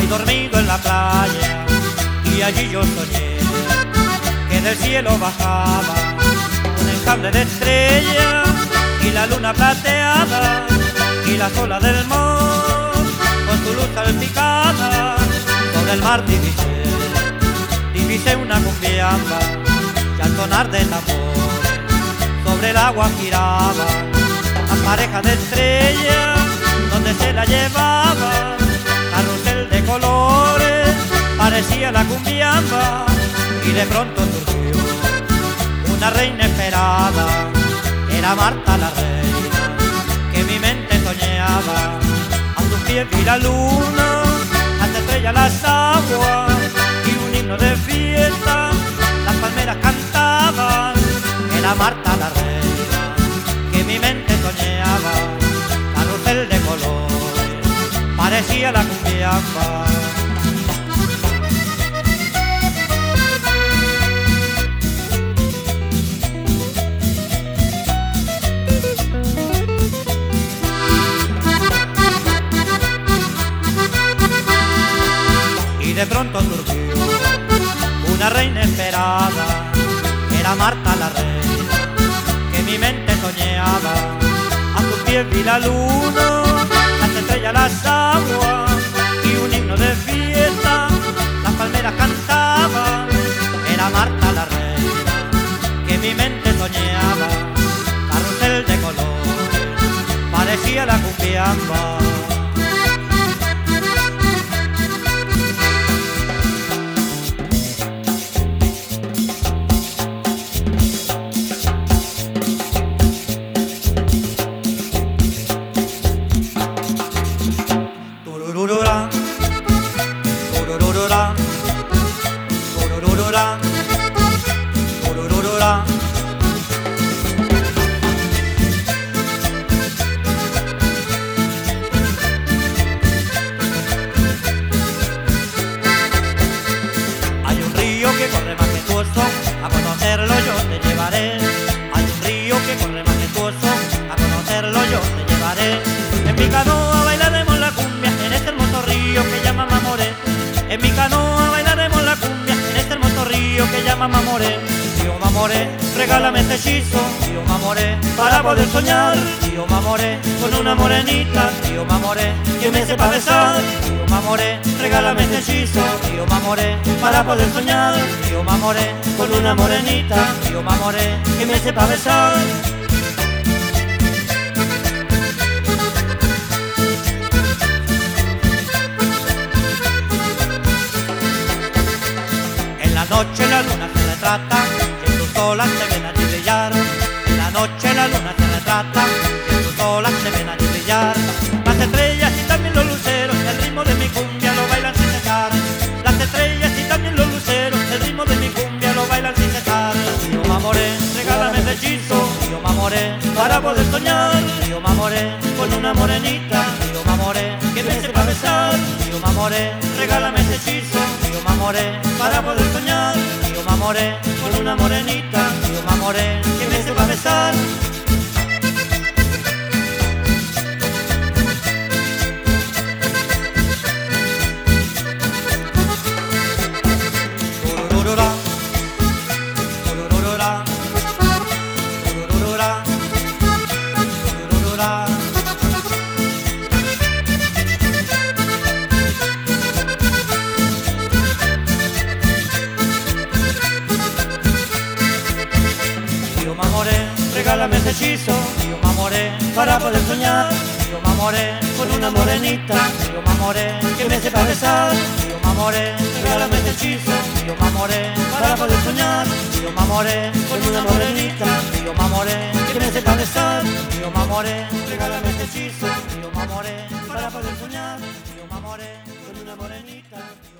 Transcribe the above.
y dormido en la playa, y allí yo soñé que del cielo bajaba un enjambre de estrellas y la luna plateada y las olas del mar con su luz salpicada. Sobre el mar divisé una cumbiamba y al sonar de tambores sobre el agua giraba las parejas de estrellas donde se la llevaba. Carrusel de colores parecía la cumbiamba, y de pronto surgió una reina esperada. Era Marta la reina que mi mente soñaba. A sus pies vi la luna, las estrellas, las aguas y un himno de fiesta. Las palmeras cantaban. Era Marta la reina que mi mente soñaba. Carrusel de colores parecía la cumbiamba. Y de pronto surgió una reina esperada. Era Marta la reina que mi mente soñaba. A sus pies vi la luna, las estrellas, las aguas y un himno de fiesta. Las palmeras cantaban. Era Marta la reina que mi mente soñaba. Carrusel de colores parecía la cumbiamba. Tururururá, tururururá, tururururá, tururururá. Hay un río que corre majestuoso, a conocerlo yo te llevaré. Hay un río que corre majestuoso, a conocerlo yo te llevaré. En mi canoa bailaremos la cumbia en este hermoso río que llama Mamoré. En mi canoa bailaremos la cumbia en este hermoso río que llama Mamoré. Río Mamoré, regálame este hechizo. Río Mamoré, para poder soñar. Río Mamoré, con una morenita. Río Mamoré, que me sepa besar. Río Mamoré, regálame este hechizo. Río Mamoré, para poder soñar. Río Mamoré, con una morenita. Río Mamoré, que me sepa besar. En la noche la luna se retrata, y en sus olas se ven allí brillar. En la noche la luna se retrata, y en sus olas se ven allí brillar. Las estrellas y también los luceros, el ritmo de mi cumbia lo bailan sin cesar. Las estrellas y también los luceros, el ritmo de mi cumbia lo bailan sin cesar. Río Mamoré, regálame ese hechizo. Río Mamoré, para poder soñar. Río Mamoré, con una morenita. Río Mamoré, que me sepa besar. Río Mamoré, regálame ese hechizo. Río Mamoré, para poder soñar. Río Mamoré, con una morenita. Río Mamoré, que me sepa besar. Tururururá, tururururá, tururururá, tururururá. Río Mamoré, regálame ese hechizo. Río Mamoré, para poder soñar. Río Mamoré, con una morenita. Río Mamoré, que me sepa besar. Río Mamoré, regálame ese hechizo. Río Mamoré, para poder soñar. Río Mamoré, con una morenita. Río Mamoré, que me sepa besar. Río Mamoré, regálame ese hechizo. Río Mamoré, para poder soñar. Río Mamoré, con una morenita.